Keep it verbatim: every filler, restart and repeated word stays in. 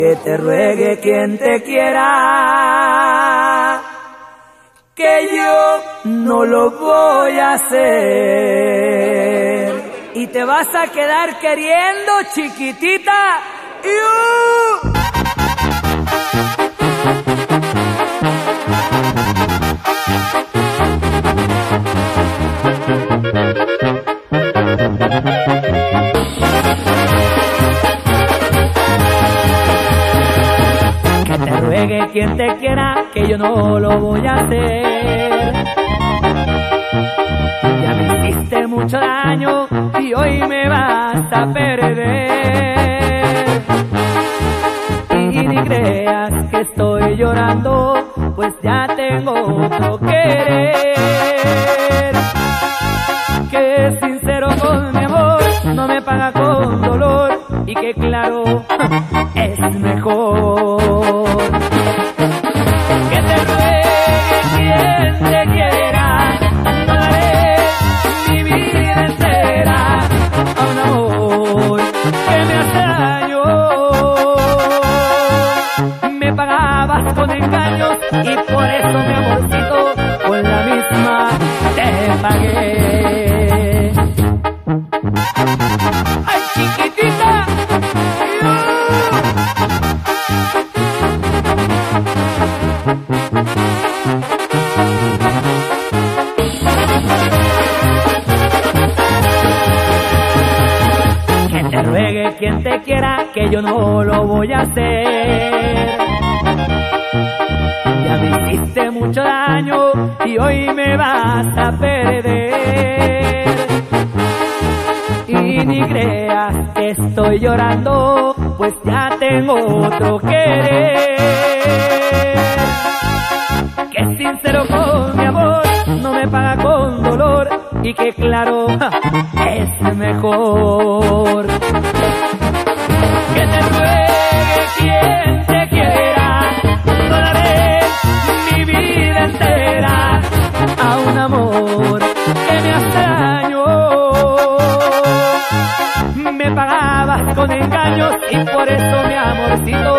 Que te ruegue quien te quiera, que yo no lo voy a hacer. Y te vas a quedar queriendo, chiquitita. ¡Iu! Que te ruegue quien te quiera, que yo no lo voy a hacer. Ya me hiciste mucho daño y hoy me vas a perder. Y ni creas que estoy llorando, pues ya tengo otro querer. Que es sincero con mi amor, no me paga con dolor, y que claro, es mejor. Que te ruegue quien te quiera, no daré mi vida entera a un amor que me hace daño. Me pagabas con engaños y por eso, mi amorcito, con la misma te pagué. ¡Ay, chiquitita! Que te ruegue quien te quiera, que yo no lo voy a hacer. Ya me hiciste mucho daño y hoy me vas a perder. Y ni creas que estoy llorando, pues ya tengo otro querer. Que es sincero con mi amor, no me paga con dolor, y que claro, es mejor. Que te ruegue quien te quiera, no daré mi vida entera a un amor que me hace daño. Me pagabas con engaños y por eso, mi amorcito,